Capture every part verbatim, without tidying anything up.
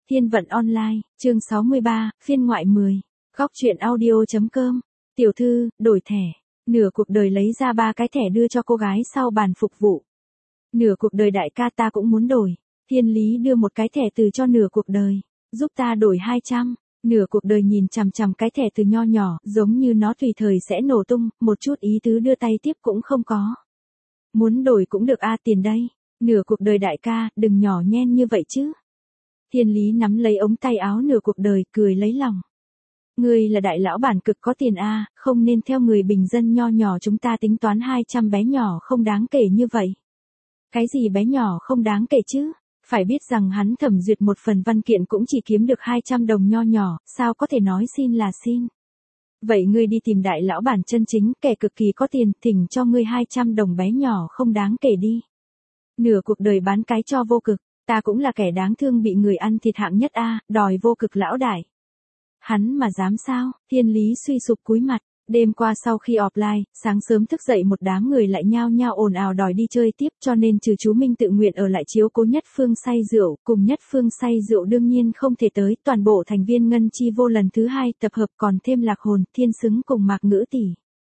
Thiên vận online, chương sáu mươi ba, phiên ngoại mười. Góc truyện audio.com. Tiểu thư, đổi thẻ. Nửa cuộc đời lấy ra ba cái thẻ đưa cho cô gái sau bàn phục vụ. Nửa cuộc đời đại ca ta cũng muốn đổi. Thiên lý đưa một cái thẻ từ cho nửa cuộc đời. Giúp ta đổi hai trăm. Nửa cuộc đời nhìn chằm chằm cái thẻ từ nho nhỏ, giống như nó tùy thời sẽ nổ tung, một chút ý tứ đưa tay tiếp cũng không có. Muốn đổi cũng được a, tiền đây. Nửa cuộc đời đại ca, đừng nhỏ nhen như vậy chứ. Thiên lý nắm lấy ống tay áo nửa cuộc đời, cười lấy lòng. Ngươi là đại lão bản cực có tiền a, không nên theo người bình dân nho nhỏ chúng ta tính toán hai trăm bé nhỏ không đáng kể như vậy. Cái gì bé nhỏ không đáng kể chứ? Phải biết rằng hắn thẩm duyệt một phần văn kiện cũng chỉ kiếm được hai trăm đồng nho nhỏ, sao có thể nói xin là xin. Vậy ngươi đi tìm đại lão bản chân chính, kẻ cực kỳ có tiền, thỉnh cho ngươi hai trăm đồng bé nhỏ không đáng kể đi. Nửa cuộc đời bán cái cho vô cực, ta cũng là kẻ đáng thương bị người ăn thịt hạng nhất a, đòi vô cực lão đại. Hắn mà dám sao? Thiên lý suy sụp cúi mặt. Đêm qua sau khi offline, sáng sớm thức dậy một đám người lại nhao nhao ồn ào đòi đi chơi tiếp, cho nên trừ chú Minh tự nguyện ở lại chiếu cố Nhất Phương say rượu, cùng Nhất Phương say rượu đương nhiên không thể tới, toàn bộ thành viên Ngân Chi Vô lần thứ hai tập hợp còn thêm Lạc Hồn, Thiên Xứng cùng Mạc Ngữ tỷ.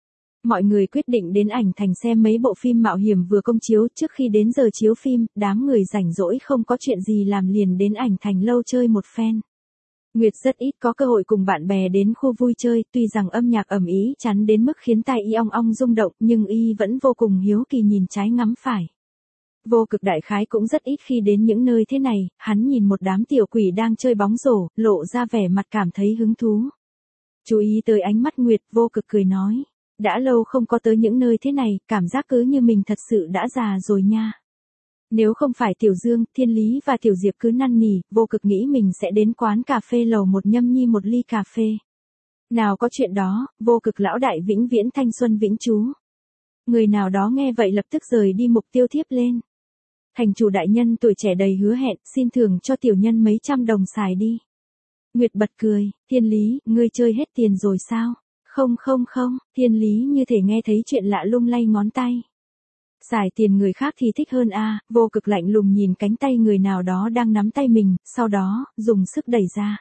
Mọi người quyết định đến ảnh thành xem mấy bộ phim mạo hiểm vừa công chiếu. Trước khi đến giờ chiếu phim, đám người rảnh rỗi không có chuyện gì làm liền đến ảnh thành lâu chơi một phen. Nguyệt rất ít có cơ hội cùng bạn bè đến khu vui chơi, tuy rằng âm nhạc ầm ĩ chắn đến mức khiến tai y ong ong rung động, nhưng y vẫn vô cùng hiếu kỳ nhìn trái ngắm phải. Vô cực đại khái cũng rất ít khi đến những nơi thế này, hắn nhìn một đám tiểu quỷ đang chơi bóng rổ, lộ ra vẻ mặt cảm thấy hứng thú. Chú ý tới ánh mắt Nguyệt, vô cực cười nói. Đã lâu không có tới những nơi thế này, cảm giác cứ như mình thật sự đã già rồi nha. Nếu không phải Tiểu Dương, Thiên Lý và Tiểu Diệp cứ năn nỉ, vô cực nghĩ mình sẽ đến quán cà phê lầu một nhâm nhi một ly cà phê. Nào có chuyện đó, vô cực lão đại vĩnh viễn thanh xuân vĩnh trú. Người nào đó nghe vậy lập tức rời đi mục tiêu thiếp lên. Thành chủ đại nhân tuổi trẻ đầy hứa hẹn, xin thưởng cho tiểu nhân mấy trăm đồng xài đi. Nguyệt bật cười, Thiên Lý, ngươi chơi hết tiền rồi sao? Không không không, Thiên Lý như thể nghe thấy chuyện lạ lung lay ngón tay. Xài tiền người khác thì thích hơn a, vô cực lạnh lùng nhìn cánh tay người nào đó đang nắm tay mình, sau đó, dùng sức đẩy ra.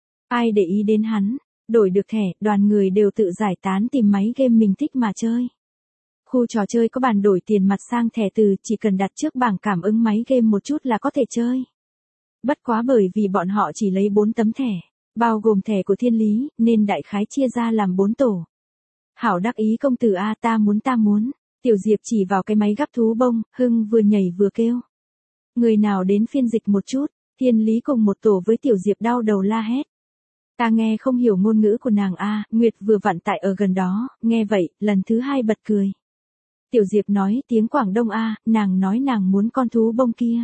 Ai để ý đến hắn, đổi được thẻ, đoàn người đều tự giải tán tìm máy game mình thích mà chơi. Khu trò chơi có bàn đổi tiền mặt sang thẻ từ, chỉ cần đặt trước bảng cảm ứng máy game một chút là có thể chơi. Bất quá bởi vì bọn họ chỉ lấy bốn tấm thẻ, bao gồm thẻ của Thiên Lý, nên đại khái chia ra làm bốn tổ. Hảo đắc ý công tử a, ta muốn ta muốn. Tiểu Diệp chỉ vào cái máy gắp thú bông, hưng vừa nhảy vừa kêu. Người nào đến phiên dịch một chút, Thiên Lý cùng một tổ với Tiểu Diệp đau đầu la hét. Ta nghe không hiểu ngôn ngữ của nàng a, Nguyệt vừa vặn tại ở gần đó, nghe vậy, lần thứ hai bật cười. Tiểu Diệp nói tiếng Quảng Đông a, nàng nói nàng muốn con thú bông kia.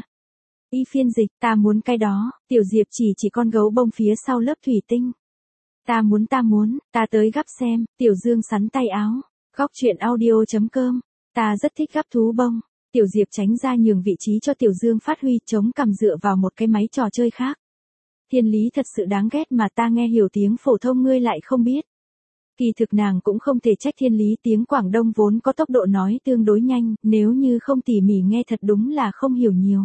Y phiên dịch, ta muốn cái đó, Tiểu Diệp chỉ chỉ con gấu bông phía sau lớp thủy tinh. Ta muốn ta muốn, ta tới gắp xem, Tiểu Dương sắn tay áo. Góc truyện audio.com. Ta rất thích gắp thú bông. Tiểu Diệp tránh ra nhường vị trí cho Tiểu Dương phát huy, chống cằm dựa vào một cái máy trò chơi khác. Thiên Lý thật sự đáng ghét mà ta nghe hiểu tiếng phổ thông ngươi lại không biết. Kỳ thực nàng cũng không thể trách Thiên Lý, tiếng Quảng Đông vốn có tốc độ nói tương đối nhanh, nếu như không tỉ mỉ nghe thật đúng là không hiểu nhiều.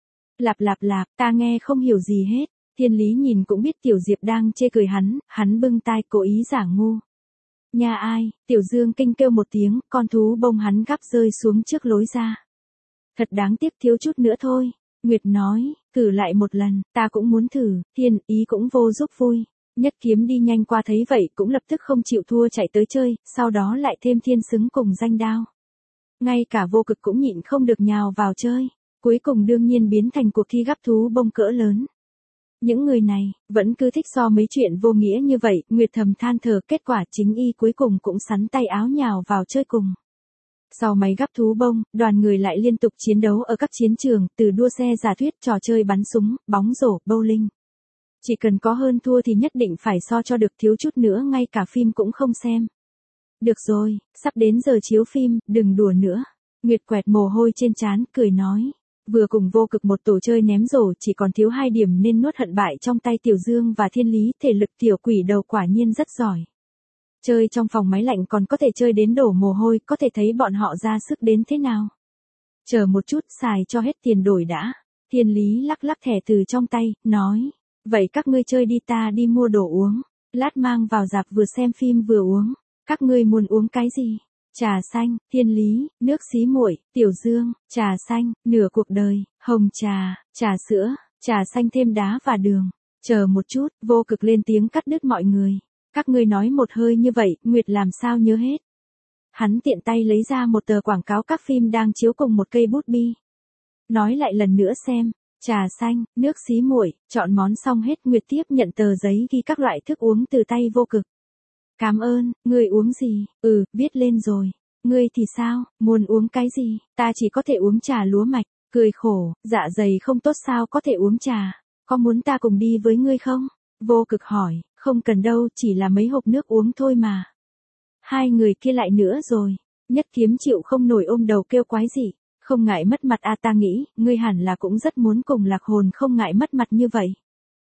Lạp lạp lạp, ta nghe không hiểu gì hết. Thiên Lý nhìn cũng biết Tiểu Diệp đang chê cười hắn, hắn bưng tai cố ý giả ngu. Nhà ai, Tiểu Dương kinh kêu một tiếng, con thú bông hắn gắp rơi xuống trước lối ra. Thật đáng tiếc, thiếu chút nữa thôi. Nguyệt nói, thử lại một lần, ta cũng muốn thử, Thiên Ý cũng vô giúp vui. Nhất Kiếm đi nhanh qua thấy vậy cũng lập tức không chịu thua chạy tới chơi, sau đó lại thêm Thiên Xứng cùng Danh Đao. Ngay cả vô cực cũng nhịn không được nhào vào chơi, cuối cùng đương nhiên biến thành cuộc thi gắp thú bông cỡ lớn. Những người này, vẫn cứ thích so mấy chuyện vô nghĩa như vậy, Nguyệt thầm than thở, kết quả chính y cuối cùng cũng sắn tay áo nhào vào chơi cùng. Sau máy gắp thú bông, đoàn người lại liên tục chiến đấu ở các chiến trường, từ đua xe giả thuyết, trò chơi bắn súng, bóng rổ, bowling. Chỉ cần có hơn thua thì nhất định phải so cho được, thiếu chút nữa ngay cả phim cũng không xem. Được rồi, sắp đến giờ chiếu phim, đừng đùa nữa. Nguyệt quẹt mồ hôi trên trán, cười nói. Vừa cùng vô cực một tổ chơi ném rổ, chỉ còn thiếu hai điểm nên nuốt hận bại trong tay Tiểu Dương và Thiên Lý, thể lực tiểu quỷ đầu quả nhiên rất giỏi. Chơi trong phòng máy lạnh còn có thể chơi đến đổ mồ hôi, có thể thấy bọn họ ra sức đến thế nào. Chờ một chút, xài cho hết tiền đổi đã. Thiên Lý lắc lắc thẻ từ trong tay, nói. Vậy các ngươi chơi đi, ta đi mua đồ uống. Lát mang vào rạp vừa xem phim vừa uống. Các ngươi muốn uống cái gì? Trà xanh, thiên lý, nước xí muội, tiểu dương, trà xanh, nửa cuộc đời, hồng trà, trà sữa, trà xanh thêm đá và đường. Chờ một chút, Vô Cực lên tiếng cắt đứt mọi người. Các ngươi nói một hơi như vậy, Nguyệt làm sao nhớ hết. Hắn tiện tay lấy ra một tờ quảng cáo các phim đang chiếu cùng một cây bút bi. Nói lại lần nữa xem. Trà xanh, nước xí muội, chọn món xong hết, Nguyệt tiếp nhận tờ giấy ghi các loại thức uống từ tay Vô Cực. Cảm ơn, ngươi uống gì? Ừ, viết lên rồi. Ngươi thì sao, muốn uống cái gì? Ta chỉ có thể uống trà lúa mạch. Cười khổ, dạ dày không tốt sao có thể uống trà. Có muốn ta cùng đi với ngươi không? Vô Cực hỏi, không cần đâu, chỉ là mấy hộp nước uống thôi mà. Hai người kia lại nữa rồi. Nhất Kiếm chịu không nổi ôm đầu kêu quái gì. Không ngại mất mặt à, ta nghĩ, ngươi hẳn là cũng rất muốn cùng Lạc Hồn không ngại mất mặt như vậy.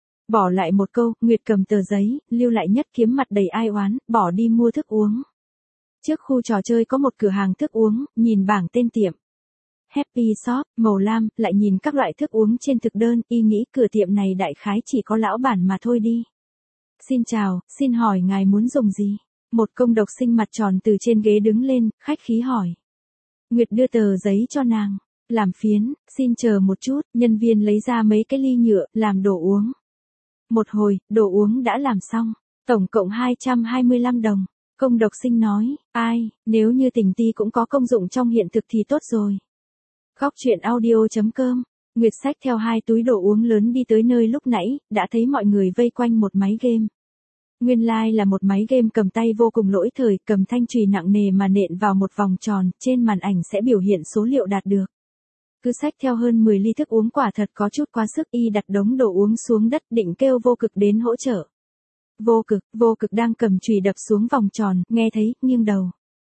Bỏ lại một câu, Nguyệt cầm tờ giấy, lưu lại Nhất Kiếm mặt đầy ai oán, bỏ đi mua thức uống. Trước khu trò chơi có một cửa hàng thức uống, nhìn bảng tên tiệm. Happy Shop, màu lam, lại nhìn các loại thức uống trên thực đơn, y nghĩ cửa tiệm này đại khái chỉ có lão bản mà thôi đi. Xin chào, xin hỏi ngài muốn dùng gì? Một công độc sinh mặt tròn từ trên ghế đứng lên, khách khí hỏi. Nguyệt đưa tờ giấy cho nàng. Làm phiến, xin chờ một chút, nhân viên lấy ra mấy cái ly nhựa, làm đồ uống. Một hồi, đồ uống đã làm xong. Tổng cộng hai trăm hai mươi lăm đồng. Công độc sinh nói, ai, nếu như tình ti cũng có công dụng trong hiện thực thì tốt rồi. Góc truyện audio chấm com. Nguyệt xách theo hai túi đồ uống lớn đi tới nơi lúc nãy, đã thấy mọi người vây quanh một máy game. Nguyên lai like là một máy game cầm tay vô cùng lỗi thời, cầm thanh chùy nặng nề mà nện vào một vòng tròn, trên màn ảnh sẽ biểu hiện số liệu đạt được. Cứ xách theo hơn mười ly thức uống quả thật có chút quá sức, y đặt đống đồ uống xuống đất định kêu Vô Cực đến hỗ trợ. Vô Cực, Vô Cực đang cầm chùy đập xuống vòng tròn, nghe thấy, nghiêng đầu.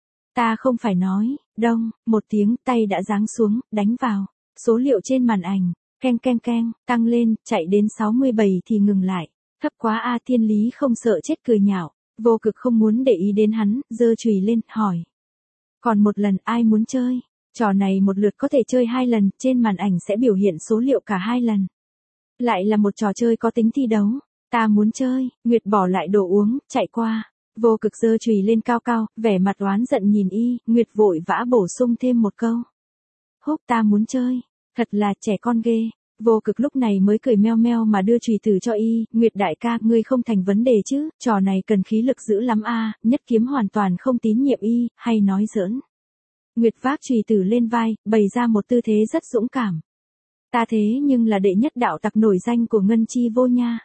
Ta không phải nói, đông, một tiếng, tay đã giáng xuống, đánh vào. Số liệu trên màn ảnh, keng keng keng, tăng lên, chạy đến sáu mươi bảy thì ngừng lại. Thấp quá a, thiên lý không sợ chết cười nhạo. Vô Cực không muốn để ý đến hắn, giơ chùy lên, hỏi. Còn một lần, ai muốn chơi? Trò này một lượt có thể chơi hai lần, trên màn ảnh sẽ biểu hiện số liệu cả hai lần. Lại là một trò chơi có tính thi đấu. Ta muốn chơi. Nguyệt bỏ lại đồ uống, chạy qua. Vô Cực giơ chùy lên cao cao, vẻ mặt oán giận nhìn y, Nguyệt vội vã bổ sung thêm một câu. Húc, ta muốn chơi. Thật là trẻ con ghê. Vô Cực lúc này mới cười meo meo mà đưa chùy tử cho y, Nguyệt đại ca, ngươi không thành vấn đề chứ, trò này cần khí lực dữ lắm a. Nhất Kiếm hoàn toàn không tín nhiệm y, hay nói giỡn. Nguyệt vác chùy tử lên vai, bày ra một tư thế rất dũng cảm. Ta thế nhưng là đệ nhất đạo tặc nổi danh của Ngân Chi Vô nha.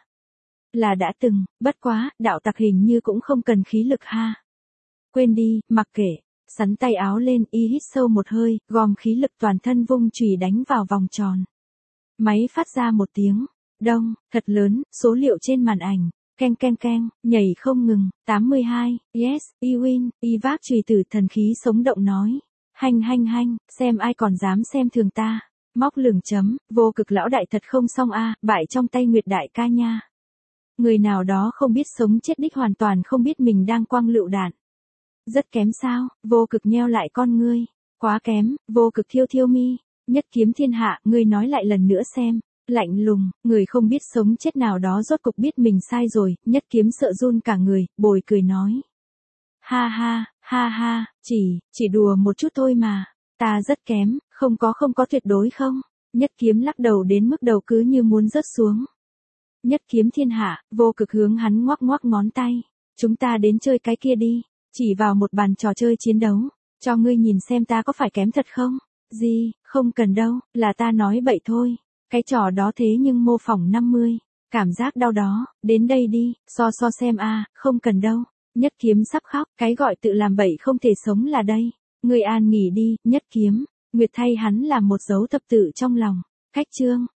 Là đã từng, bất quá, đạo tặc hình như cũng không cần khí lực ha. Quên đi, mặc kệ. Sắn tay áo lên, y hít sâu một hơi, gom khí lực toàn thân vung chùy đánh vào vòng tròn. Máy phát ra một tiếng, đông, thật lớn, số liệu trên màn ảnh, keng keng keng, nhảy không ngừng, tám mươi hai, yes, y win, y vác chùy tử thần khí sống động nói. Hanh hanh hanh, xem ai còn dám xem thường ta. Móc lửng chấm, Vô Cực lão đại thật không xong a, bại trong tay Nguyệt đại ca nha. Người nào đó không biết sống chết đích, hoàn toàn không biết mình đang quăng lựu đạn. Rất kém sao? Vô Cực nheo lại con ngươi. Quá kém. Vô Cực thiêu thiêu mi. Nhất Kiếm thiên hạ, ngươi nói lại lần nữa xem. Lạnh lùng, người không biết sống chết nào đó rốt cục biết mình sai rồi. Nhất Kiếm sợ run cả người, bồi cười nói. Ha ha, ha ha, chỉ, chỉ đùa một chút thôi mà. Ta rất kém, không có không có tuyệt đối không. Nhất Kiếm lắc đầu đến mức đầu cứ như muốn rớt xuống. Nhất Kiếm thiên hạ, Vô Cực hướng hắn ngoắc ngoắc ngón tay. Chúng ta đến chơi cái kia đi. Chỉ vào một bàn trò chơi chiến đấu. Cho ngươi nhìn xem ta có phải kém thật không? Gì, không cần đâu, là ta nói bậy thôi. Cái trò đó thế nhưng mô phỏng năm mươi. Cảm giác đau đó, đến đây đi, so so xem a, không cần đâu. Nhất Kiếm sắp khóc, cái gọi tự làm bậy không thể sống là đây. Ngươi an nghỉ đi, Nhất Kiếm. Nguyệt thay hắn làm một dấu thập tự trong lòng. Cách chương.